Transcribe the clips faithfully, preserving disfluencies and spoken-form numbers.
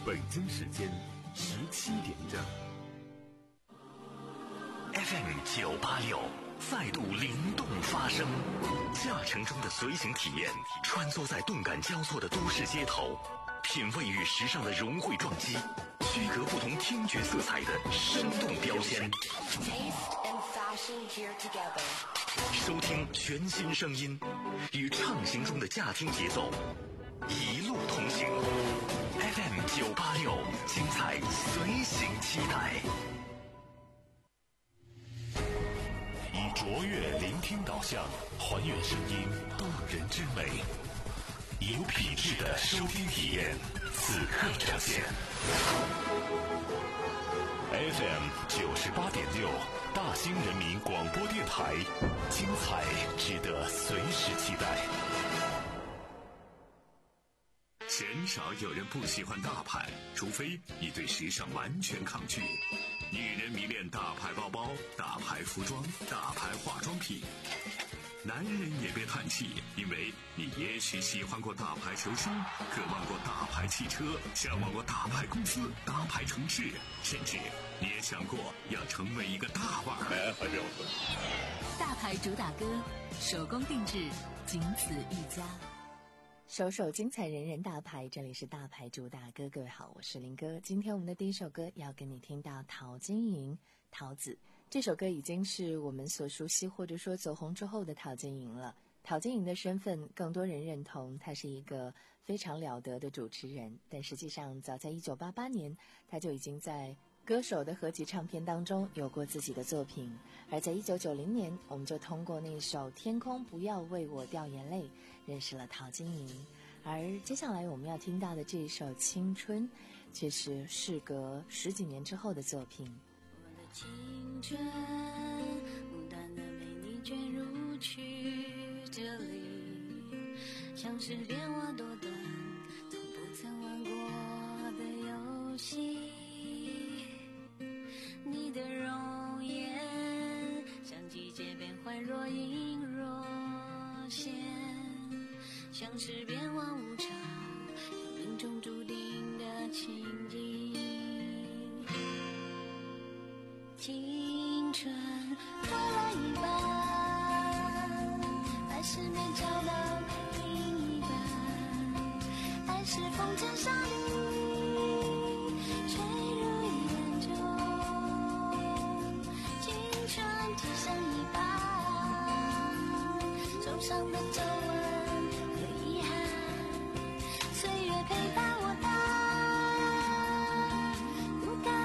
北京时间十七点整。 F M 九八六再度灵动发声，驾乘中的随行体验，穿梭在动感交错的都市街头，品味与时尚的融汇撞击，区隔不同听觉色彩的生动标签。收听全新声音，与畅行中的驾听节奏，一路同行。F M 九八六，精彩随行期待。以卓越聆听导向，还原声音动人之美，有品质的收听体验，此刻呈现。F M 九十八点六，大兴人民广播电台，精彩值得随时期待。 鲜少有人不喜欢大牌，除非你对时尚完全抗拒。女人迷恋大牌包包、大牌服装、大牌化妆品。男人也别叹气，因为你也许喜欢过大牌球星，渴望过大牌汽车，向往过大牌公司、大牌城市，甚至你也想过要成为一个大腕儿。 大牌主打歌，手工定制，仅此一家。首首精彩人人大牌，这里是大牌主打歌。各位好，我是林哥。今天我们的第一首歌要跟你听到陶晶莹，桃子。这首歌已经是我们所熟悉或者说走红之后的陶晶莹了。陶晶莹的身份更多人认同她是一个非常了得的主持人，但实际上早在一九八八年她就已经在歌手的合集唱片当中有过自己的作品，而在一九九零年我们就通过那首天空不要为我掉眼泪认识了陶晶莹。而接下来我们要听到的这一首青春却是事隔十几年之后的作品。 我的青春牡丹的美你卷入曲折里，像是变化多端从不曾玩过的游戏，你的容颜像季节变换若隐若现，像是变幻无常有命中注定的情景。青春过了一半，还是没找到另一半，还是风尘沙砾吹入眼中，青春只剩一半，手上的皱纹和遗憾，岁月陪伴我到孤单。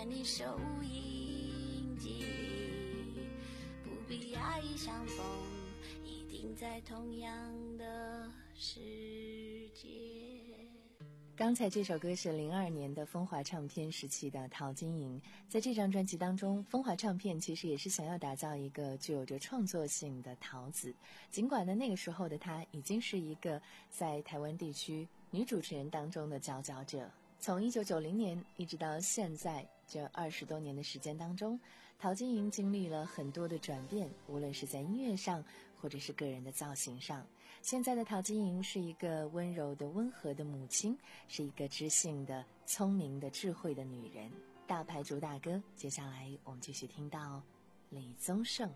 在你收音机里，不必讶异相逢，一定在同样的世界。 刚才这首歌是零二年的风华唱片时期的陶晶莹，在这张专辑当中，风华唱片其实也是想要打造一个具有着创作性的陶子。尽管呢那个时候的她已经是一个在台湾地区女主持人当中的佼佼者。从一九九零年一直到现在这二十多年的时间当中，陶晶莹经历了很多的转变，无论是在音乐上或者是个人的造型上。现在的陶晶莹是一个温柔的温和的母亲，是一个知性的聪明的智慧的女人。大牌主打歌，接下来我们继续听到李宗盛。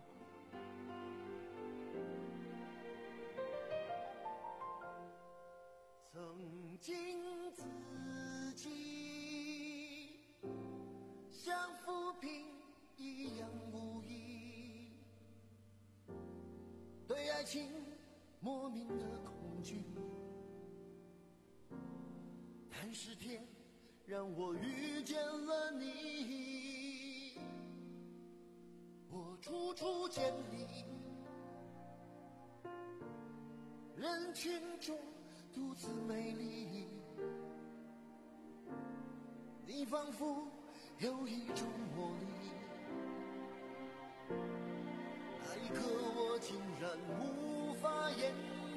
曾经自己像浮萍一样无依，对爱情莫名的恐惧，但是天让我遇见了你，我处处见你，人群中独自美丽，你仿佛有一种魔力，那一刻我竟然无法言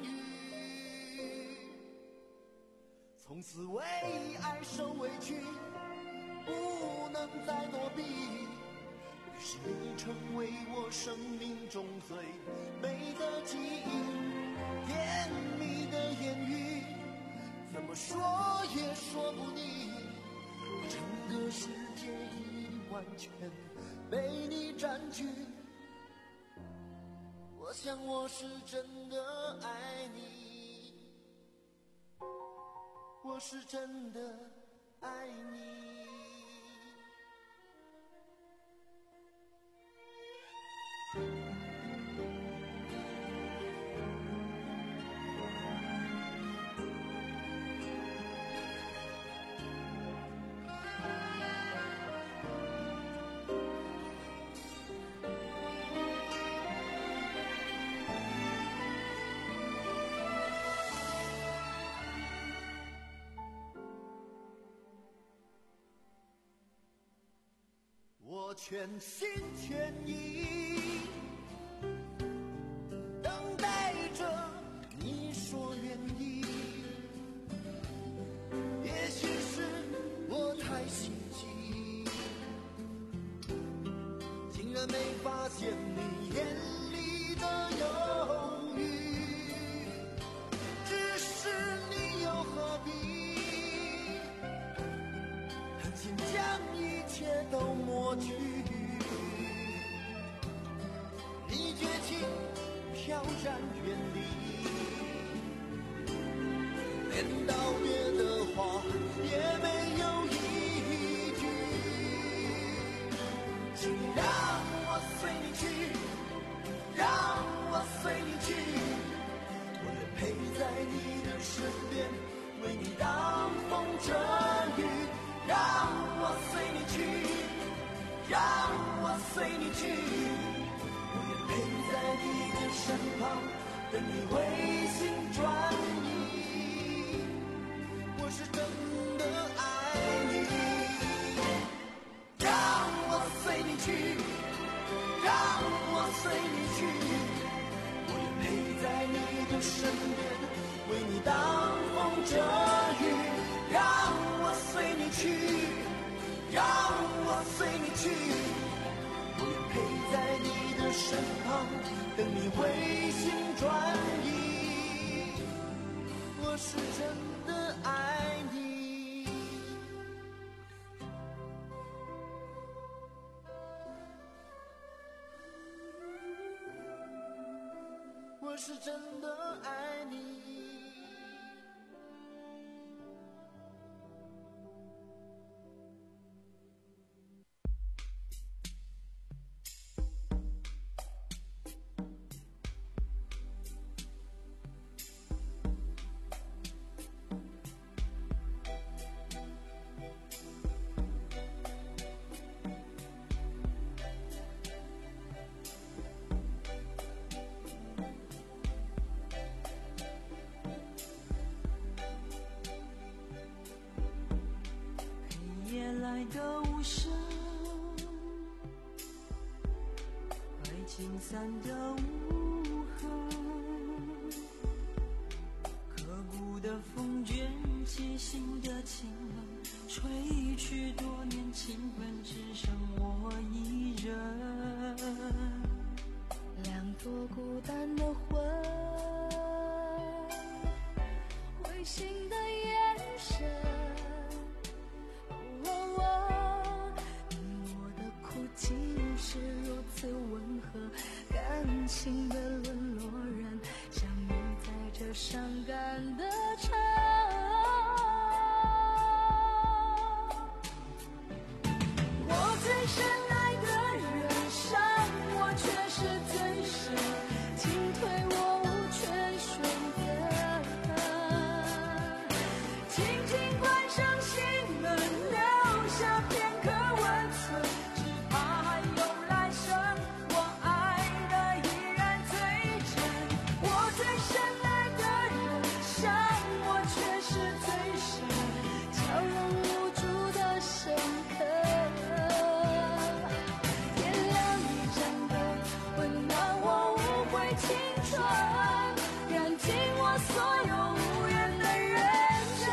语，从此为爱受委屈，不能再躲避，于是你成为我生命中最美的记忆，甜蜜的言语怎么说也说不腻，整个世界已完全被你占据，我想我是真的爱你，我是真的爱你。我全心全意等待着你说愿意，也许是我太心急，竟然没发现你眼里的犹豫，只是你又何必狠心将一切都抹去，你绝情飘然远离，连道别的话也没有一句，请你让我随你去，让我随你去，我愿陪在你的身边，为你挡风遮雨，让我随你去，让我随你去，我愿陪在你的身旁，等你回心转意，我是真的爱你，让我随你去，让我随你去，我愿陪在你的身边，为你挡风遮雨，让我随你去，让我随你去，我愿陪在你的身旁，等你回心转意，我是真的爱你，我是真的爱你。 的无声，爱情散的无痕，刻骨的风卷起心的情冷，吹去多年情分，只剩我一人。 两朵孤单的魂，灰心的眼神，哦哦，你我的苦竟是如此温和，感情的沦落人，相遇在这伤感的城。我最深爱的人，伤我却是最深，进退我无权选择，轻轻关上心门，留下片刻温存，只怕还有来生，我爱的依然最真。我最深爱的人，伤我却是最深，悄然无助的深刻。天亮一盏灯，温暖我无悔青春，燃尽我所有无缘的认真。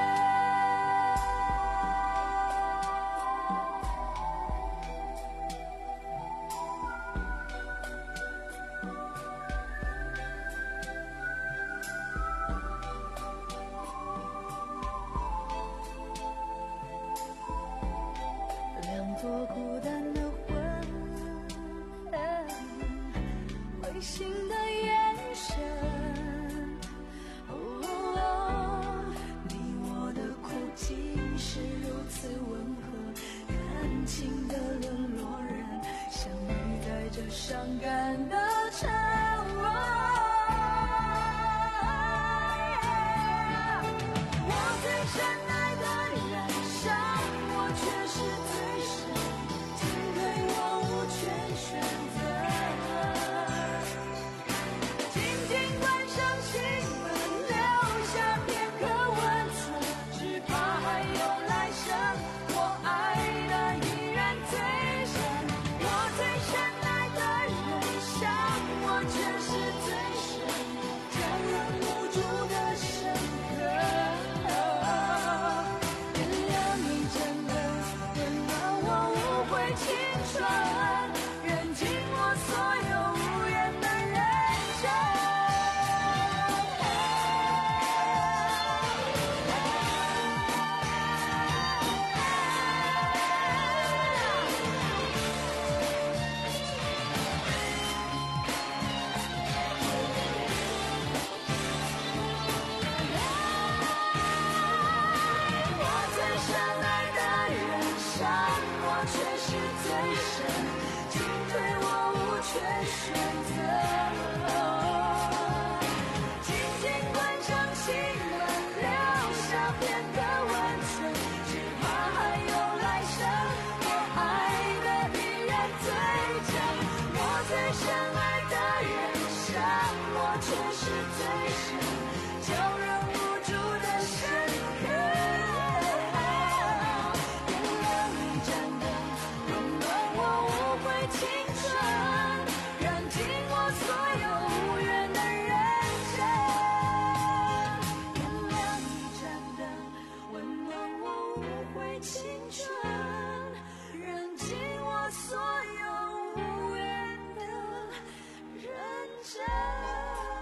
两朵孤单的魂，灰心的眼神，哦，你我的苦竟是如此温和，感情的沦落人，相遇在这伤感的城。我最深爱的人，伤我却是最深，进退我无权选择，紧紧关上心门，留下片刻温存，只怕还有来生，我爱的依然最深。我最深爱的人，伤我却是最深，叫人无助的深刻。点亮一盏灯，温暖我无悔青春，燃尽我所有无缘的认真。我最深爱的人，伤我却是最深，进退我无权选择，紧紧关上心门，留下片刻温存，只怕还有来生，我爱的依然最真。我最深爱的人，伤我却是最深，叫人无助的深刻。点亮一盏灯，温暖我无悔青春，燃尽我所有无缘的认真。点亮一盏灯，温暖我无悔青春，燃尽我所有无缘的认真。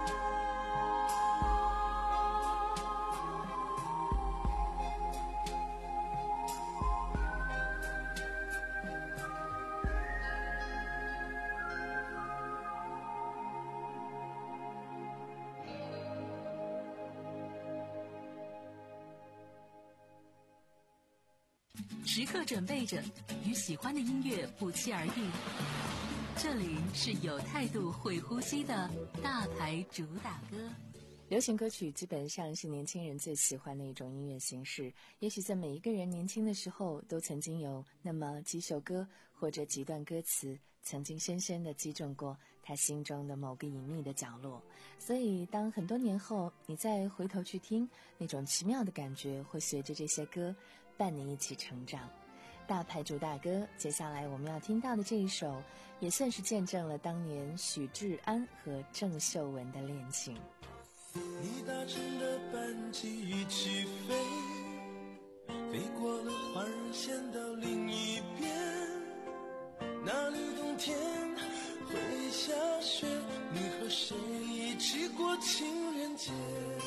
时刻准备着，与喜欢的音乐不期而遇。这里是有态度、会呼吸的大牌主打歌。流行歌曲基本上是年轻人最喜欢的一种音乐形式，也许在每一个人年轻的时候都曾经有那么几首歌或者几段歌词曾经深深地击中过他心中的某个隐秘的角落，所以当很多年后你再回头去听，那种奇妙的感觉会随着这些歌伴你一起成长。 大牌主打歌，接下来我们要听到的这一首，也算是见证了当年许志安和郑秀文的恋情。 你搭乘的班机一起飞，飞过了环人线到另一边，那里冬天会下雪，你和谁一起过情人节？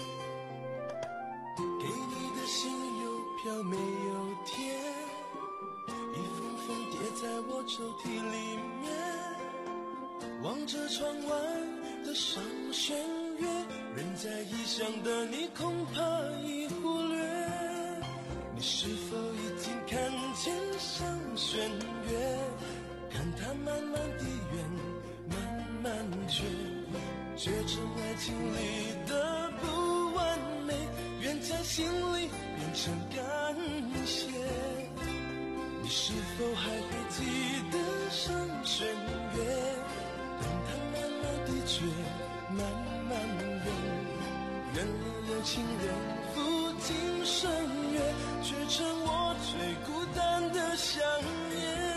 给你的信邮票没有贴，一封封叠在我抽屉里面，望着窗外的上弦月，人在异乡的你恐怕已忽略，你是否已经看见上弦月？看它慢慢地圆，慢慢缺，缺成爱情里的不完美，愿在心里变成感谢。你是否还会记得上弦月？等它慢慢地缺，慢慢圆，愿里有情人赴今生约，却成我最孤单的想念。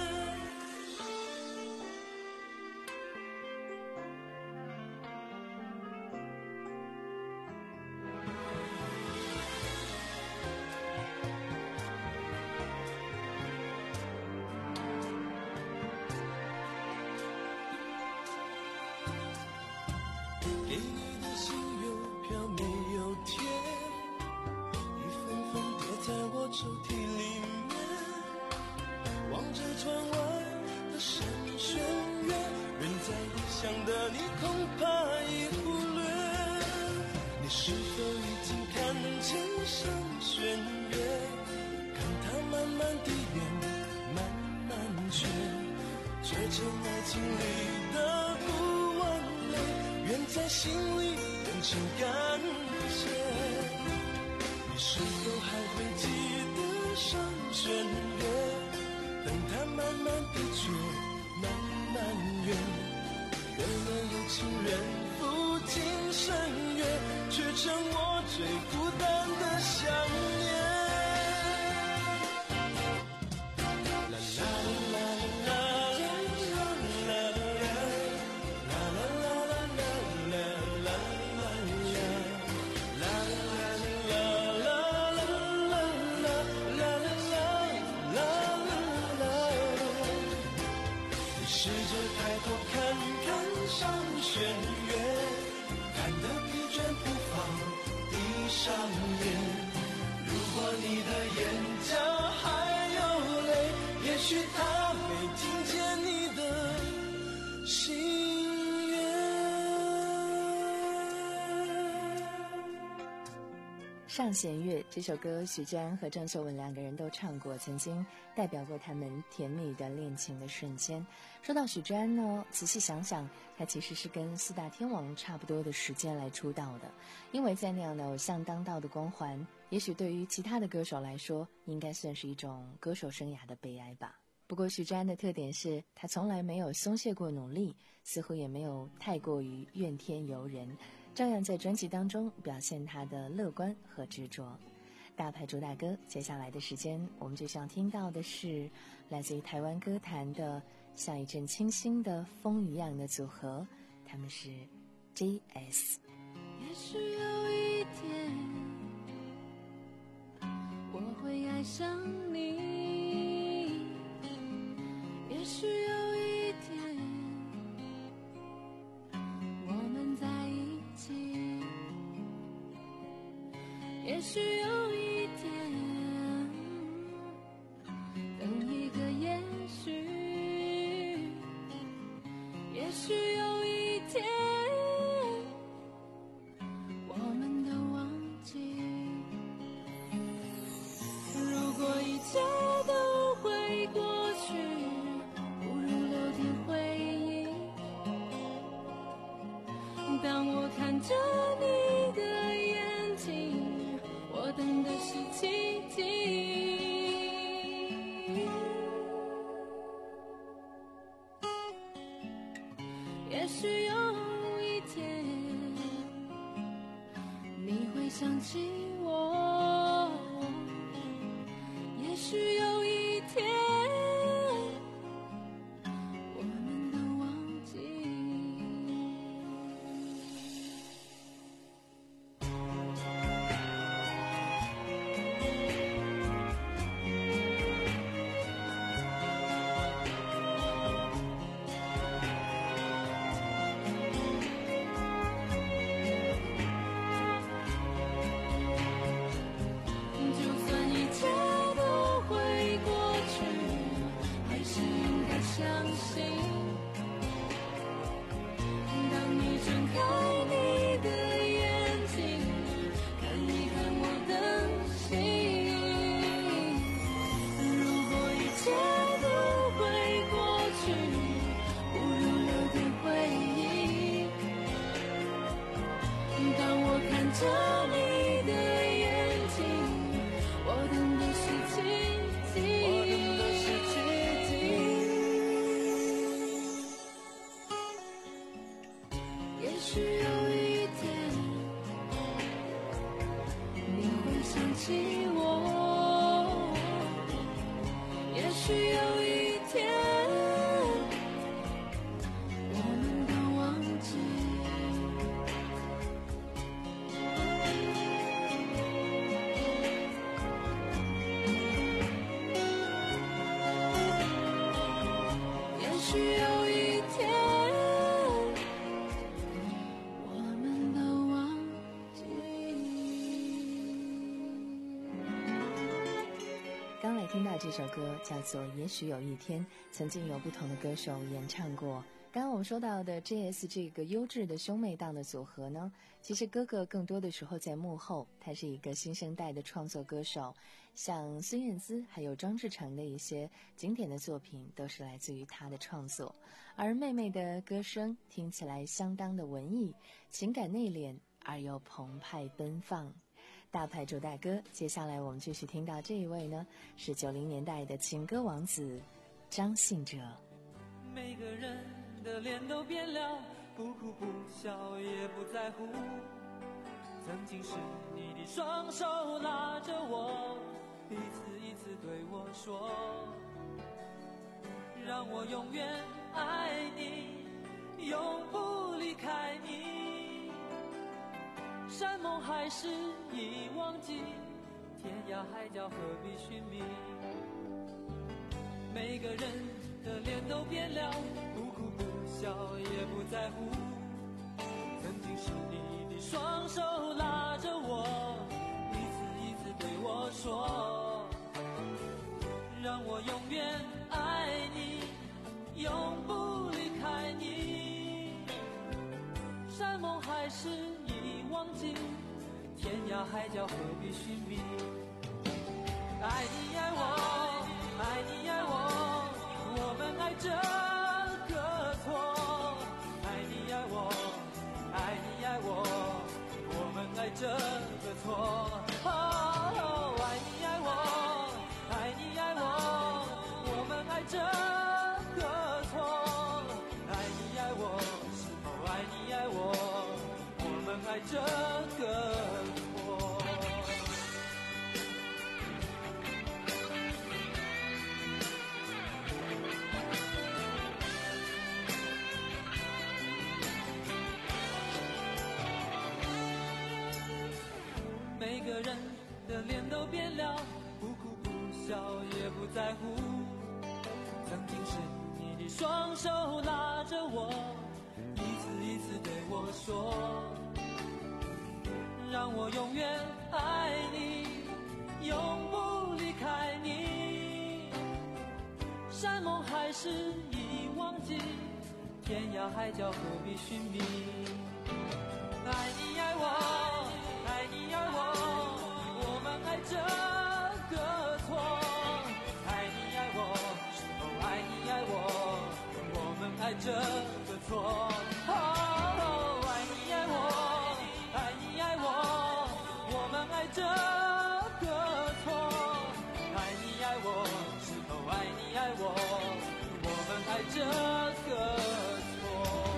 给你的信邮票没有贴，一封封叠在我抽屉里面，望着窗外的上弦月，人在异乡的你恐怕已忽略，你是否已经看见上弦月？看它慢慢地圆，慢慢缺，缺成爱情里的不完美，愿在心里变成感谢。你是否还会记得上弦月？等它慢慢地缺，慢慢圆，愿能有情人赴今生约，却成我最孤单的想念。试着抬头看看上弦月，看得疲倦不放，闭上眼。如果你的眼角还有泪，也许他没听见你的心愿。 上弦月这首歌，许志安和郑秀文两个人都唱过，曾经代表过他们甜蜜的恋情的瞬间。说到许志安呢，仔细想想，他其实是跟四大天王差不多的时间来出道的，因为在那样的偶像当道的光环，也许对于其他的歌手来说，应该算是一种歌手生涯的悲哀吧。不过许志安的特点是，他从来没有松懈过努力，似乎也没有太过于怨天尤人，照样在专辑当中表现他的乐观和执着。大牌主打歌，接下来的时间我们就想听到的是来自于台湾歌坛的像一阵清新的风一样的组合，他们是 J S。 也许有一天我会爱上你，也许有一天我们在一起，也许有一天，等一个也许，也许有一天我们都忘记。如果一切都会过去，不如留点回忆。当我看着你的眼睛，我等的是奇迹。也许有一天你会想起我，也许有一天着你的眼睛，我等的是奇迹，我等的是奇迹。也许有一天，你会想起我，也许有一天，我们都忘记。也许有一天，我们都忘记。 刚来听到这首歌叫做《也许有一天》，曾经有不同的歌手演唱过。刚刚我们说到的 J S 这个优质的兄妹档的组合呢，其实哥哥更多的时候在幕后，他是一个新生代的创作歌手，像孙燕姿还有张志成的一些经典的作品都是来自于他的创作。而妹妹的歌声听起来相当的文艺，情感内敛而又澎湃奔放。大牌主大哥，接下来我们继续听到这一位呢，是九零年代的情歌王子张信哲。 每个人的脸都变了，不哭不笑也不在乎。曾经是你的双手拉着我，一次一次对我说，让我永远爱你，永不离开你。山盟海誓已忘记，天涯海角何必寻觅。每个人的脸都变了，不哭不笑也不在乎。曾经是你的双手拉着我，一次一次对我说，让我永远爱你，永不离开你。山盟海誓已忘记，天涯海角何必寻觅。爱你爱我，爱你爱我，我们爱这个错。爱你爱我，爱你爱我，我们爱这个错。哦，爱你爱我，爱你爱我，我们爱这个错。爱你爱我，是否爱你爱我，我们爱这个错。每个人的脸都变了，不哭不笑也不在乎。曾经是你的双手拉着我，一次一次对我说，让我永远爱你，永不离开你。山盟海誓已忘记，天涯海角何必寻觅。爱你爱我，爱你爱我，我们爱这个错。爱你爱我，是否爱你爱我，我们爱这个错。哦，爱你爱我，爱你爱我，我们爱这个错。爱你爱我，是否爱你爱我，我们爱这个错。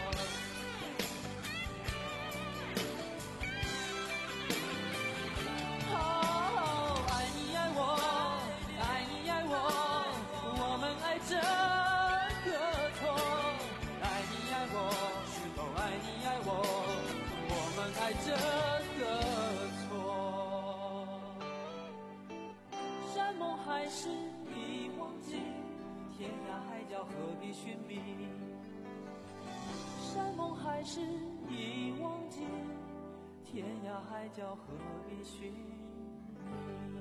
这个错，爱你爱我，是否爱你爱我，我们爱这个错。山盟海誓已忘记，天涯海角何必寻觅。山盟海誓已忘记，天涯海角何必寻觅。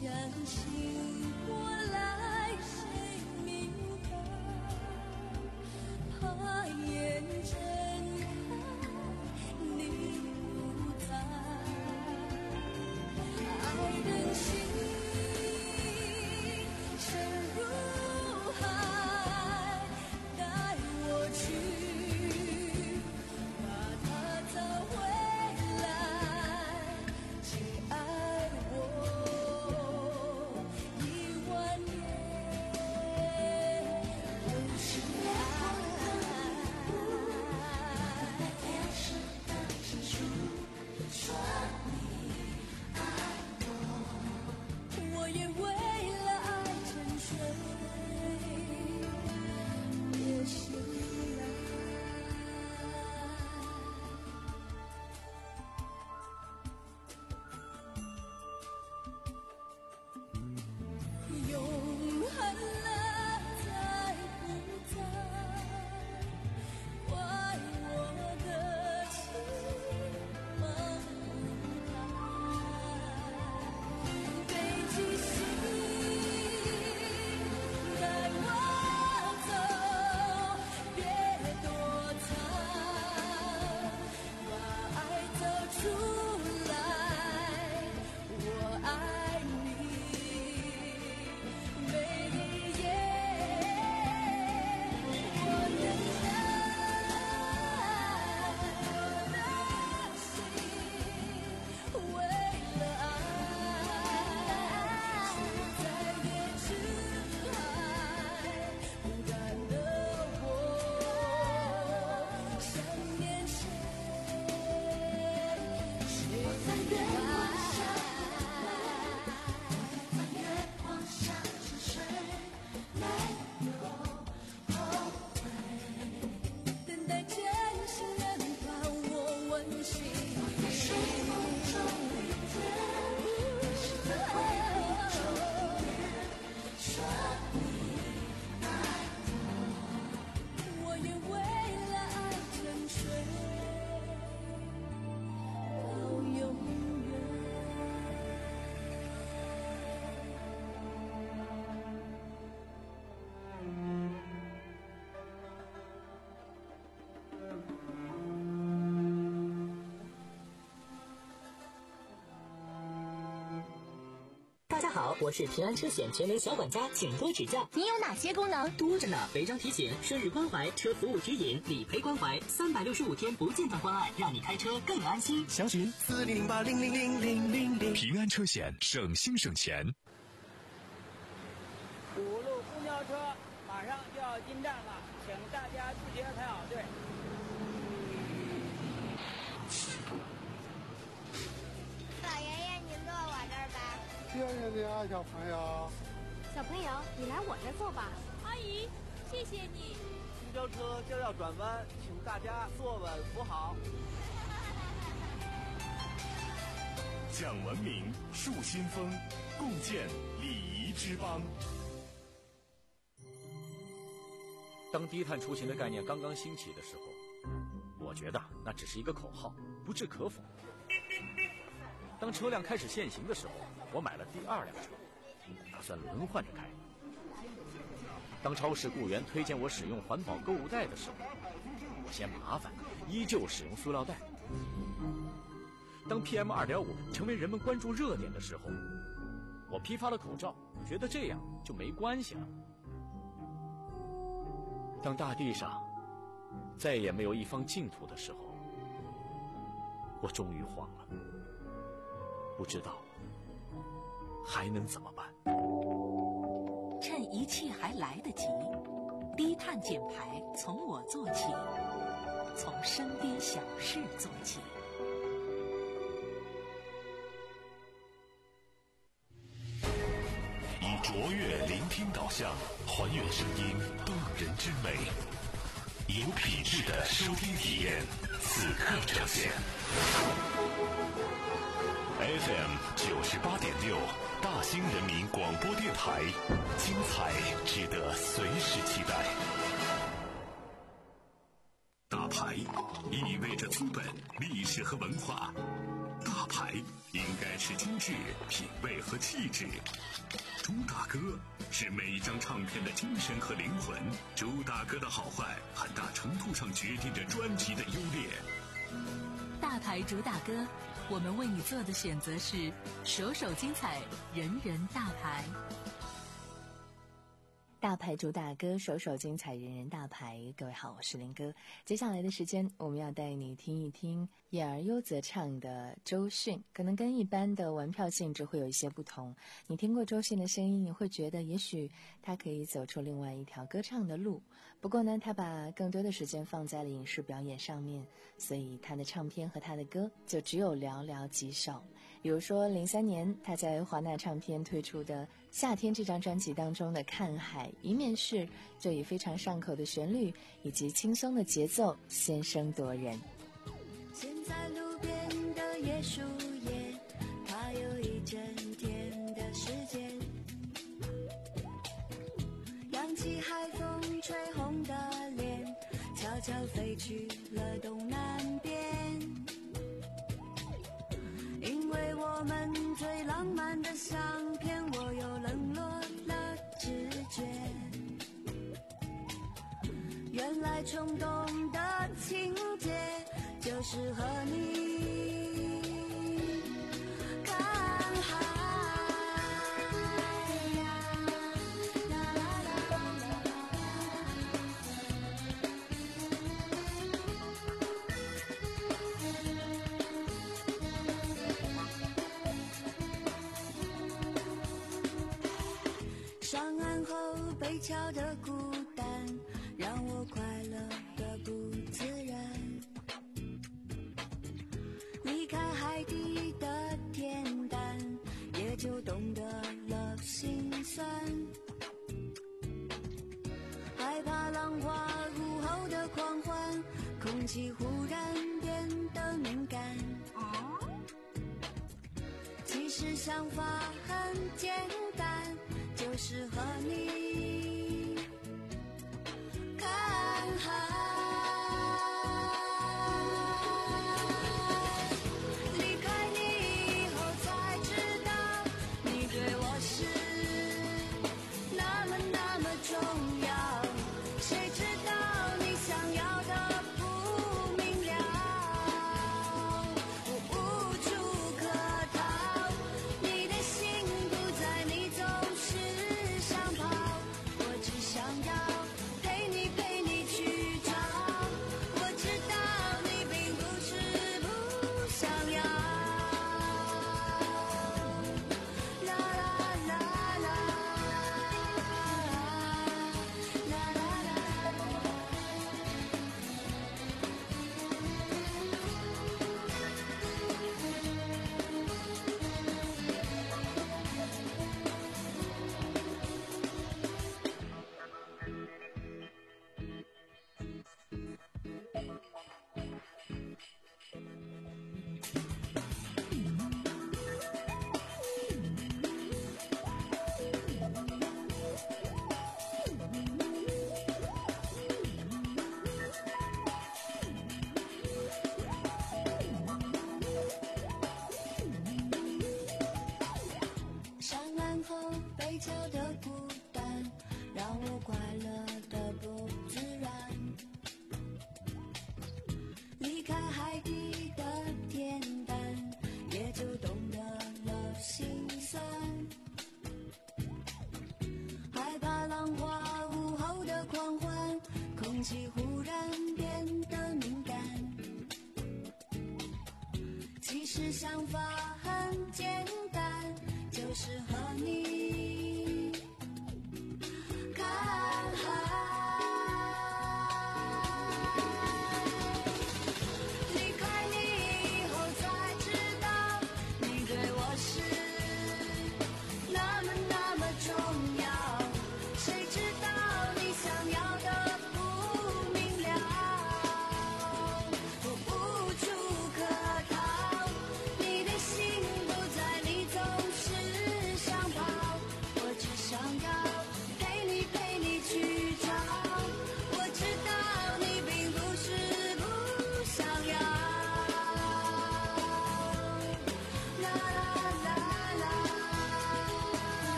大家好，我是平安车险全能小管家，请多指教。 你有哪些功能？ 多着呢，违章提醒、生日关怀、车服务指引、理赔关怀，三百六十五天不间断关爱，让你开车更安心。 详询四零零八零零零零零零。 平安车险，省心省钱。 五路公交车马上就要进站了，请大家自觉排好队。 老爷爷，您坐我这儿吧。 谢谢你啊，小朋友。 小朋友，你来我这儿坐吧。 阿姨，谢谢你。 公交车将要转弯，请大家坐稳扶好。 讲文明，树新风，共建礼仪之邦。 当低碳出行的概念刚刚兴起的时候，我觉得那只是一个口号，不置可否。当车辆开始限行的时候，我买了第二辆车，打算轮换着开。当超市雇员推荐我使用环保购物袋的时候，我嫌麻烦，依旧使用塑料袋。当 P M 二点五 成为人们关注热点的时候，我批发了口罩，觉得这样就没关系了。当大地上再也没有一方净土的时候，我终于慌了，不知道还能怎么办。 趁一切还来得及，低碳减排从我做起，从身边小事做起。 以卓越聆听导向，还原声音动人之美，有品质的收听体验，此刻呈现。F M 九十八点六，大兴人民广播电台，精彩值得随时期待。大牌意味着资本、历史和文化，大牌应该是精致、品味和气质。朱大哥是每一张唱片的精神和灵魂。朱大哥的好坏，很大程度上决定着专辑的优劣。 大牌主打歌，我们为你做的选择是首首精彩，人人大牌。大牌主打歌，首首精彩，人人大牌。各位好，我是林哥。接下来的时间，我们要带你听一听演而优则唱的周迅，可能跟一般的玩票性质会有一些不同。你听过周迅的声音，你会觉得也许他可以走出另外一条歌唱的路。不过呢，他把更多的时间放在了影视表演上面，所以他的唱片和他的歌就只有寥寥几首。比如说零三年他在华纳唱片推出的《夏天》这张专辑当中的《看海》，一面是就以非常上口的旋律以及轻松的节奏先声夺人。 现在路边的椰树叶，它有一整天的时间，扬起海风吹红的脸，悄悄飞去了东南边。因为我们最浪漫的相片，我又冷落了直觉。原来冲动的情节就是和你看海。上岸后被敲的孤单，让我快乐的不自然。离开海底的恬淡，也就懂得了心酸。害怕浪花午后的狂欢，空气忽然变得敏感。其实想法很简单，就是和你看海。离开你以后才知道，你对我是那么那么重要。谁知道你想要的不明了，我无处可逃。你的心不在，你总是想跑，我只想要陪你陪你去找。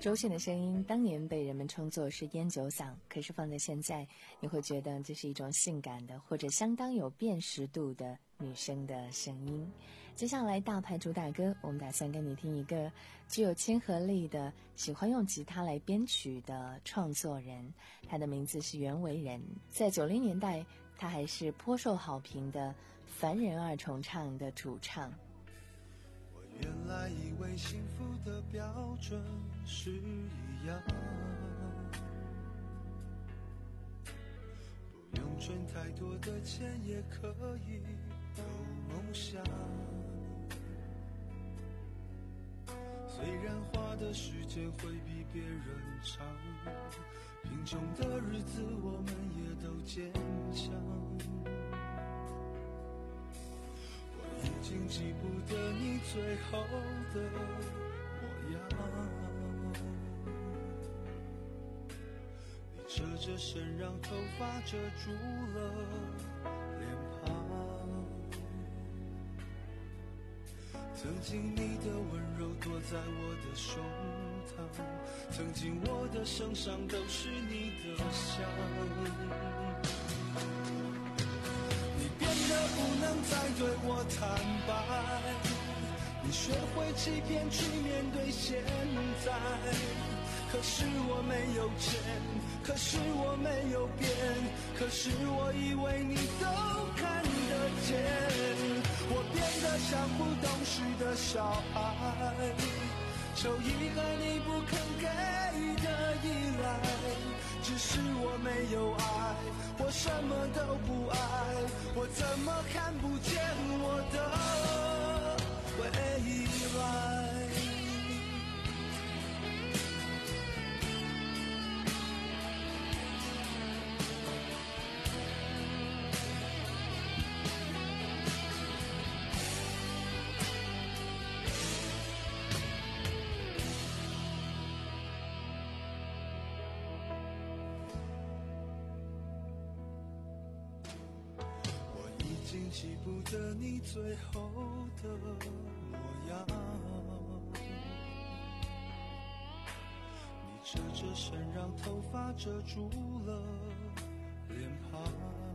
周迅的声音当年被人们称作是烟酒嗓，可是放在现在，你会觉得这是一种性感的或者相当有辨识度的女生的声音。接下来大牌主打歌，我们打算跟你听一个具有亲和力的喜欢用吉他来编曲的创作人，他的名字是袁惟仁。在九零年代，他还是颇受好评的凡人二重唱的主唱。 我原来以为幸福的标准是一样，不用赚太多的钱也可以有梦想，虽然花的时间会比别人长，贫穷的日子我们也都坚强，我已经记不得你最后的模样，你侧着身让头发遮住了脸庞，曾经你的温柔躲在我的胸膛，曾经我的身上都是你的香，你变得不能再对我坦白，你学会欺骗去面对现在，可是我没有钱，可是我没有变，可是我以为你都看得见，我变得像不懂事的小孩，求一个你不肯给的依赖，只是我没有爱，我什么都不爱，我怎么看不见我的未来。已经记不得你最后的模样，你侧着身让头发遮住了脸庞，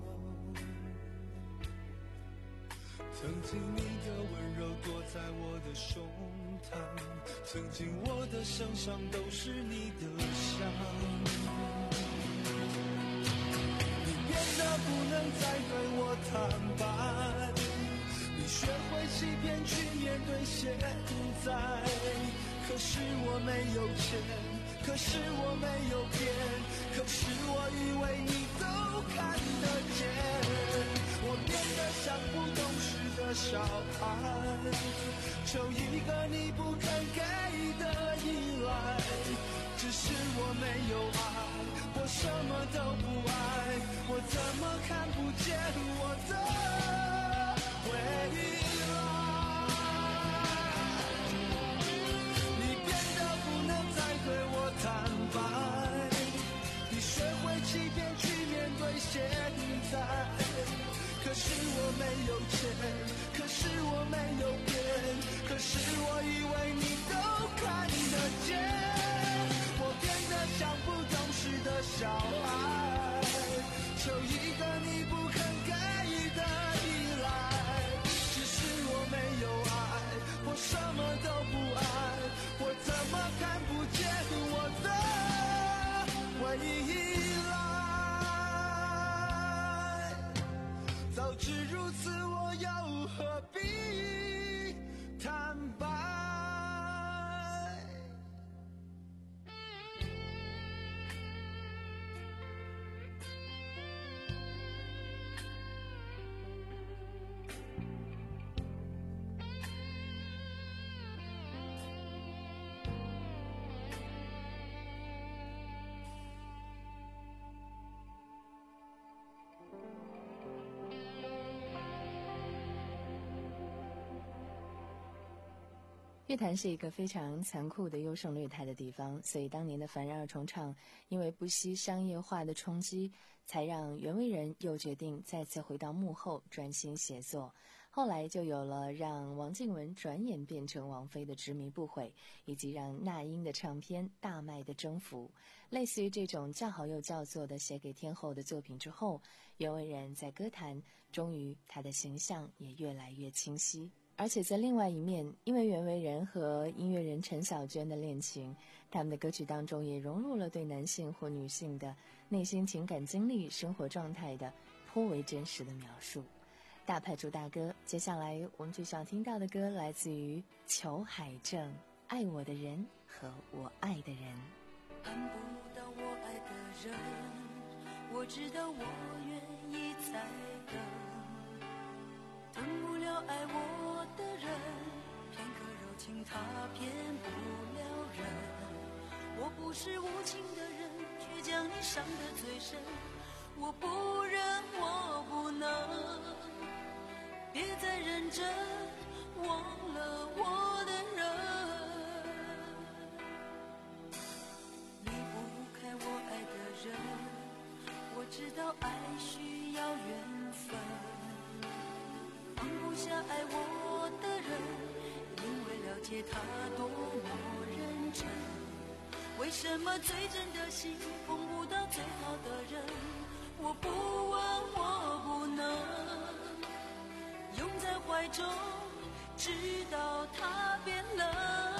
曾经你的温柔躲在我的胸膛，曾经我的身上都是你的香，变得不能再对我坦白，你学会欺骗去面对现在，可是我没有钱，可是我没有变，可是我以为你都看得见，我变得像不懂事的小孩，求一个你不肯给的依赖，只是我没有爱，我什么都不爱，我怎么看不见我的未来？你变得不能再对我坦白，你学会欺骗去面对现在，可是我没有钱，可是我没有变，可是我以为你都看得见，我变得像不懂事的小孩，求一个你不肯给的依赖，只是我没有爱，我什么都不爱，我怎么看不见我的未来？早知如此，我又何必坦白？ 乐坛是一个非常残酷的优胜劣汰的地方，所以当年的凡人二重唱因为不惜商业化的冲击，才让袁惟仁又决定再次回到幕后专心写作。 后来就有了让王靖雯转眼变成王菲的执迷不悔，以及让那英的唱片大卖的征服。类似于这种叫好又叫座的写给天后的作品之后，袁惟仁在歌坛终于他的形象也越来越清晰。而且在另外一面，因为袁惟仁和音乐人陈小娟的恋情，他们的歌曲当中也融入了对男性或女性的内心情感经历、生活状态的颇为真实的描述。大牌主打歌，接下来我们最想听到的歌来自于裘海正，《爱我的人和我爱的人》。 看不到我爱的人，我知道我愿意再等，等不了爱我的人，片刻柔情他骗不了人。我不是无情的人，却将你伤得最深。我不忍，我不能，别再认真忘了我的人。离不开我爱的人，我知道爱需要缘分，放不下爱我的人，因为了解他多么认真。为什么最真的心碰不到最好的人？我不问，我不能拥在怀中，直到他变冷。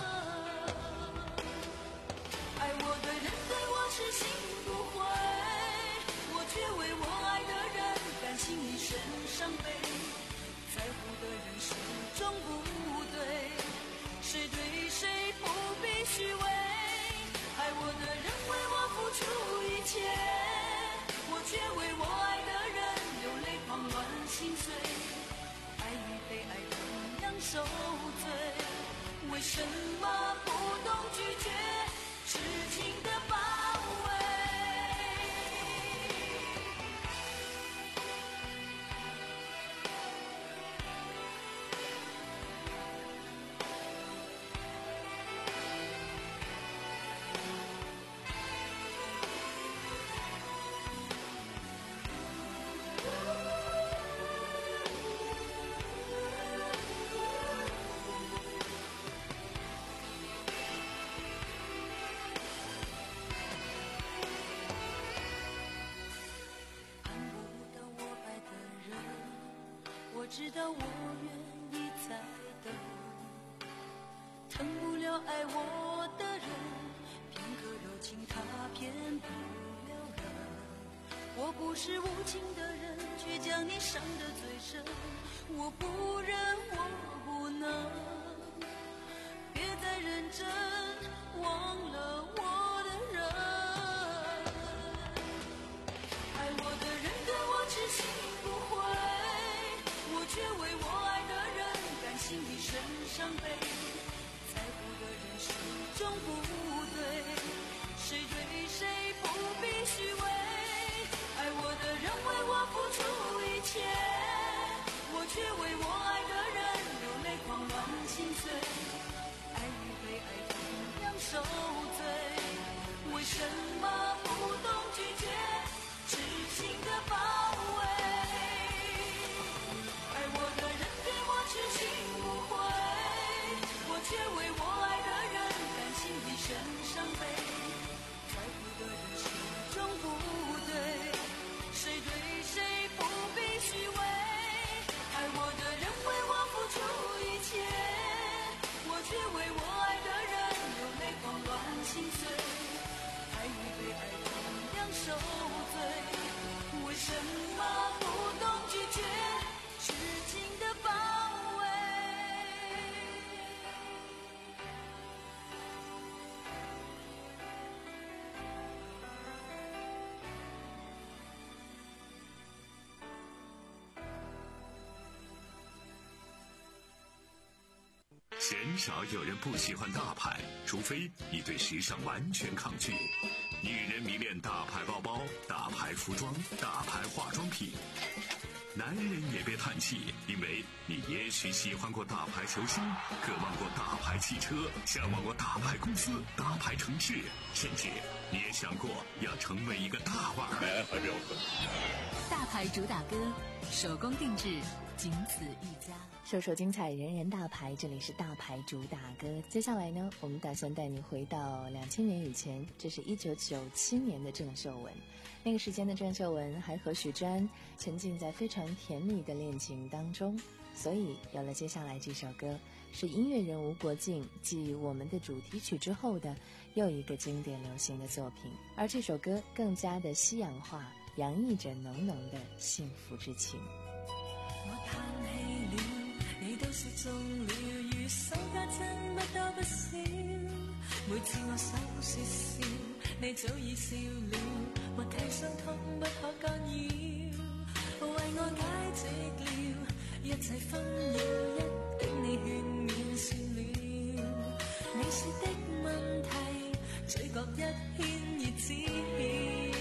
爱我的人对我痴心不悔，我却为我爱的人甘心一生伤悲。在乎的人始终不对，谁对谁不必虚伪。爱我的人为我付出一切，我却为我爱的人流泪狂乱心碎。爱与被爱同样受罪，为什么不懂拒绝痴情的包围？知道我愿意再等，疼不了爱我的人，片刻柔情他骗不了人。我不是无情的人，却将你伤得最深。我不忍，我不能，别再认真忘了我的人。爱我的人对我痴心不悔，我却为我爱的人甘心一生伤悲。在乎的人始终不对，谁对谁不必虚伪。爱我的人为我付出一切，我却为我爱的人流泪狂乱心碎。爱与被爱同样受罪，为什么不懂拒绝痴情的包围？爱我的人对我痴心不悔，我却为我爱的人甘心一生伤悲。在乎的人始终不对，谁对谁不必虚伪。爱我的人为我付出一切，我却为我爱的人流泪狂乱心碎。爱与被爱同样受罪，为什么不懂拒绝痴情的包围？ 鲜少有人不喜欢大牌，除非你对时尚完全抗拒。女人迷恋大牌包包、大牌服装、大牌化妆品。男人也别叹气，因为你也许喜欢过大牌球星，渴望过大牌汽车，向往过大牌公司、大牌城市，甚至你也想过要成为一个大腕儿。 大牌主打歌， 手工定制，仅此一家。手手精彩，人人大牌，这里是大牌主打歌。接下来呢，我们打算带你回到两千年以前，这是一九九七年的郑秀文。那个时间的郑秀文还和许詹沉浸在非常甜蜜的恋情当中，所以有了接下来这首歌，是音乐人吴国敬继我们的主题曲之后的又一个经典流行的作品，而这首歌更加的西洋化，洋溢着浓浓的幸福之情。 我嘆氣了，你都說中了，如手加真不多不少。每次我手說笑，你早已笑了，默契傷痛不可干擾。為我解釋了一切紛擾，一經你勸勉算了。你說的問題，嘴角一牽熱知曉。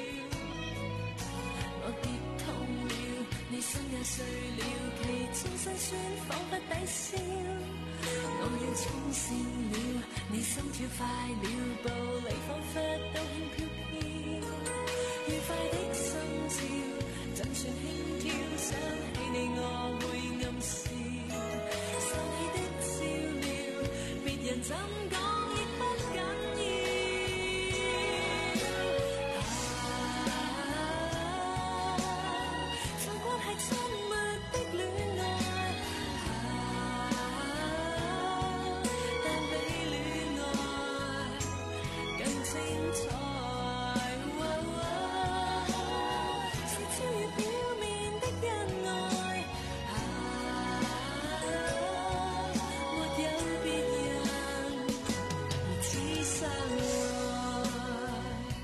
我跌痛了，你心也碎了，其中辛酸彷彿抵消。我要衝線了，你心跳快了，步履彷彿都輕飄飄。愉快的心照，怎算輕佻，想起你我會暗笑。受你的笑料，別人怎講亦不緊要。親密的戀愛，但比戀愛更精彩。是超越表面的恩愛，沒有別人如此相愛。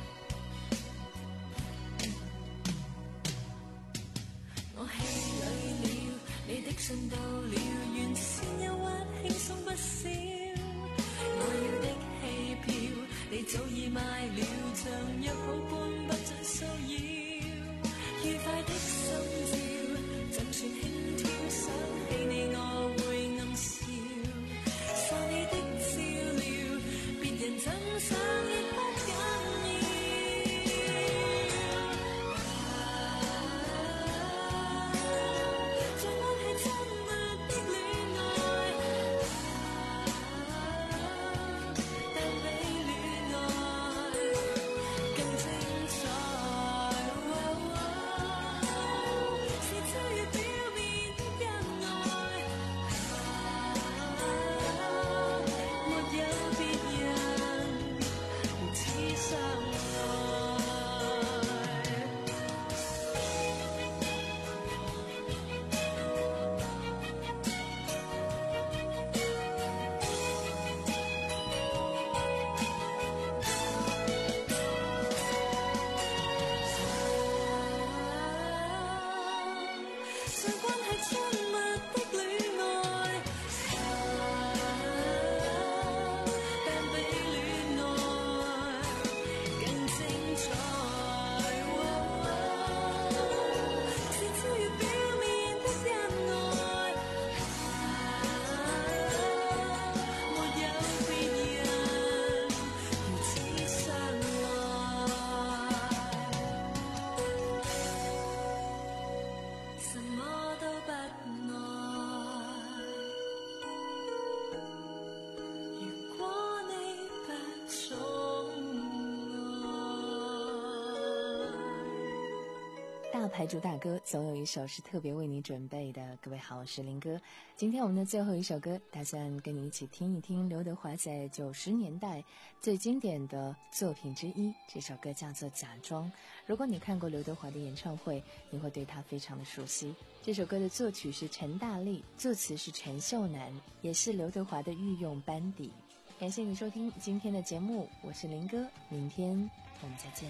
我氣餒了，你的信到了，原先憂鬱輕鬆不少。我要的戲票，你早已買了，像約好般不准騷擾。愉快的心照，怎算輕佻，想起你我會暗笑。受你的照料，別人怎想亦不緊要。 大牌主打歌总有一首是特别为你准备的。各位好，我是林哥。今天我们的最后一首歌，打算跟你一起听一听刘德华在九十年代最经典的作品之一，这首歌叫做《假装》。如果你看过刘德华的演唱会，你会对他非常的熟悉。这首歌的作曲是陈大力，作词是陈秀楠，也是刘德华的御用班底。感谢你收听今天的节目，我是林哥，明天我们再见。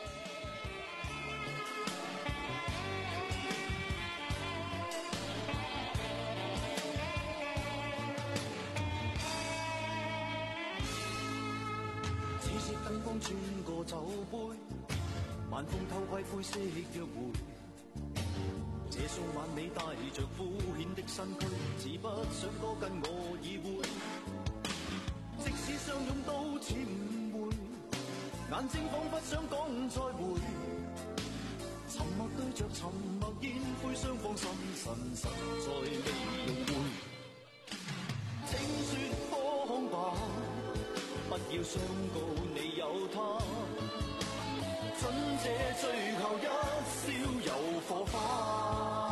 燈光穿過酒杯，晚風偷窺灰色約會。這數晚你帶着敷衍的身軀，只不想多跟我意會。即使相擁都似誤會，眼睛彷彿想講再會。沉默對着沉默煙灰，雙方心神實在未用會。請說謊吧，不要相告你有他，准這最後一笑有火花。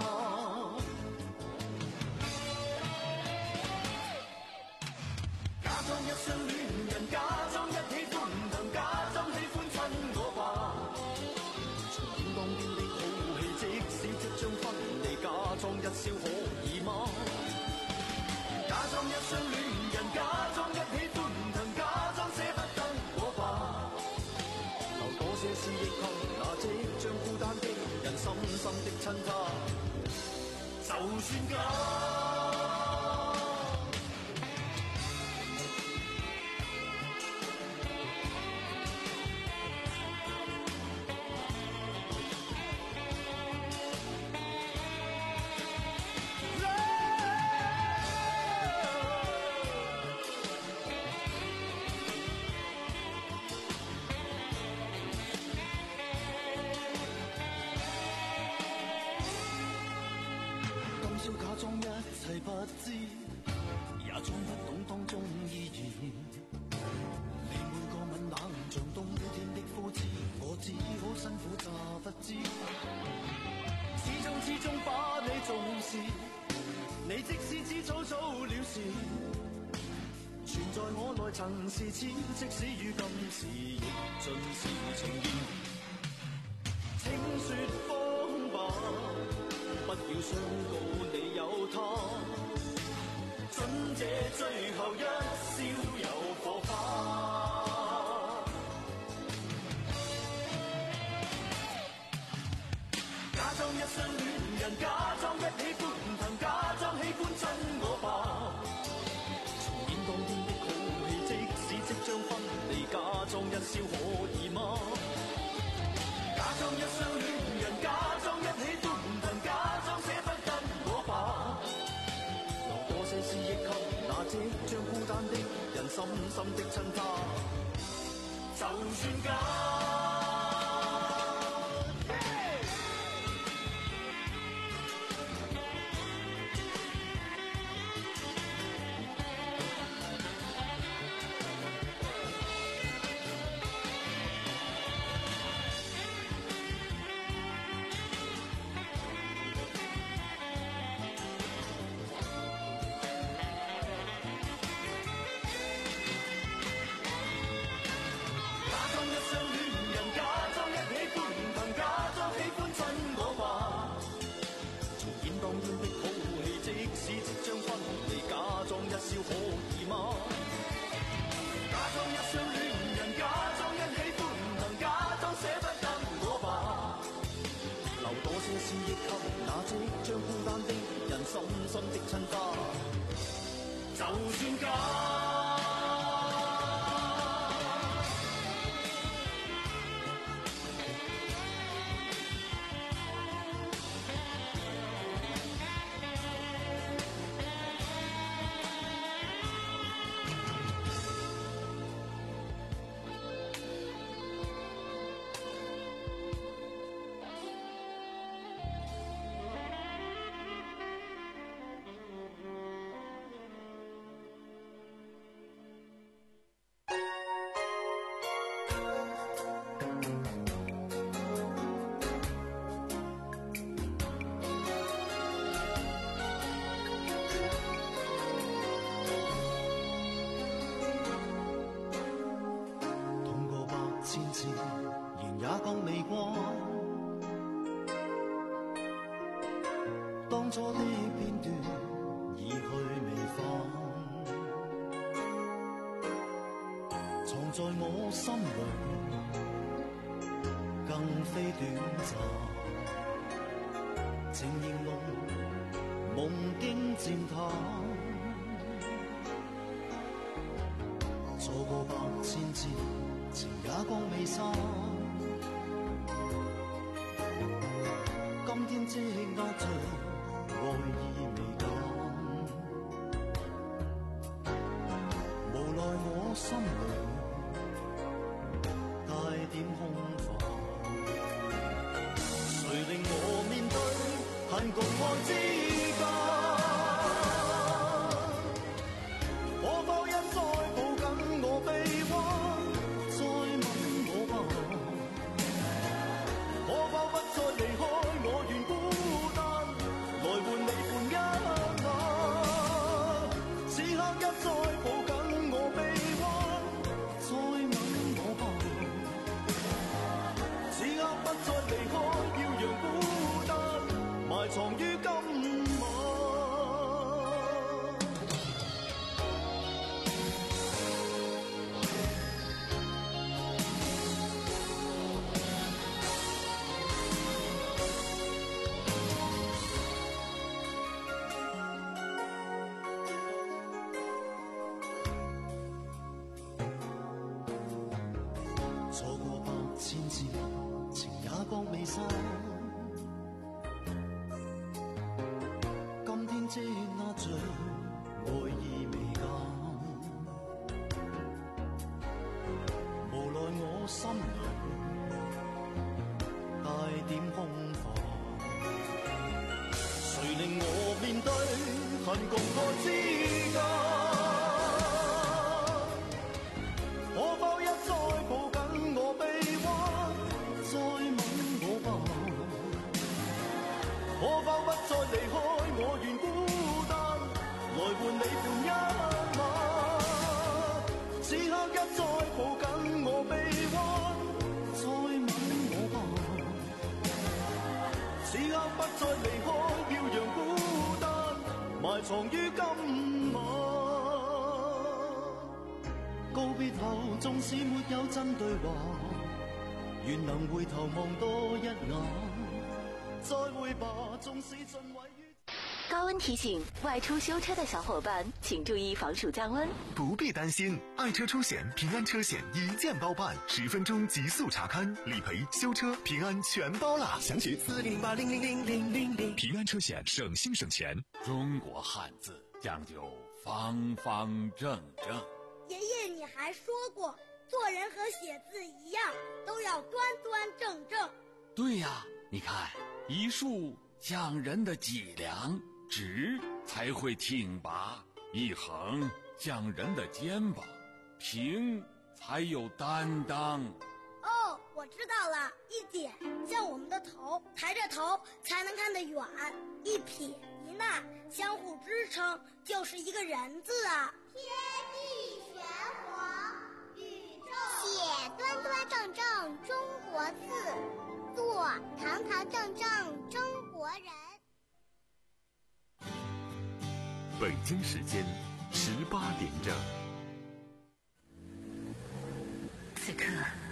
假裝一雙戀人，假裝一起歡騰，假裝喜歡親我吧。重演當天的好戲，即使即將分離，假裝一笑可以嗎？假裝一雙戀人，假裝一起歡騰，假裝捨不得我吧。留多些思憶給那即將孤單的人，深深的親他，就算假。不知，也裝不懂當中意義。你每個吻冷像冬天的枯枝，我只好辛苦詐不知。始終始終把你重視，你即使知早早了事，存在我內曾是此，即使於今時亦盡是情意。請說謊吧，不要相告你有他，准這最後一笑有火花。假裝一雙戀人，假裝一起歡騰，假裝喜歡親我吧。重演當天的好戲，即使即將分離，假裝一笑可以嗎？假裝一雙戀人，假裝一起歡騰，假裝捨不得我吧。留多些思憶給那即將孤單的人，深深的親他，就算假。笑可以嗎？假裝一雙戀人，假裝一起歡騰，假裝捨不得我吧。留多些思憶給那即將孤單的人，深深的親他，就算假。當初的片段已去未返，藏在我心裏，更非短暫。情形濃，夢境漸淡，錯過百千次，情也光未散。今天積壓着愛意未減，無奈我心裏帶點空泛，誰令我錯過百千次，情也覺未散。今天積壓着愛意未減，無奈我心裏帶點空泛。誰令我面對恨共個之間？可否一再抱緊我臂彎，再吻我吧？可否不再離開我願孤單，來換你伴一晚？此刻一再抱緊我臂彎，再吻我吧？此刻不再離開，飄揚孤單，埋藏於今晚。告別後，縱使沒有真對話，願能回頭望多一眼。再會吧，縱使盡毀於。 高温提醒：外出修车的小伙伴，请注意防暑降温。 不必担心，爱车出险平安车险一键包办，十分钟极速查看、理赔、修车、平安全包啦！详询四零八零零零零零零。平安车险，省心省钱。 中国汉字讲究方方正正。 爷爷，你还说过，做人和写字一样，都要端端正正。 对呀，你看，一竖讲人的脊梁，直才会挺拔；一横讲人的肩膀，平才有担当。 哦，我知道了，一点像我们的头，抬着头才能看得远；一撇一捺相互支撑，就是一个人字啊。 天地玄黄，宇宙写端端正正中国字，做堂堂正正中国人。 北京时间十八点整。 此刻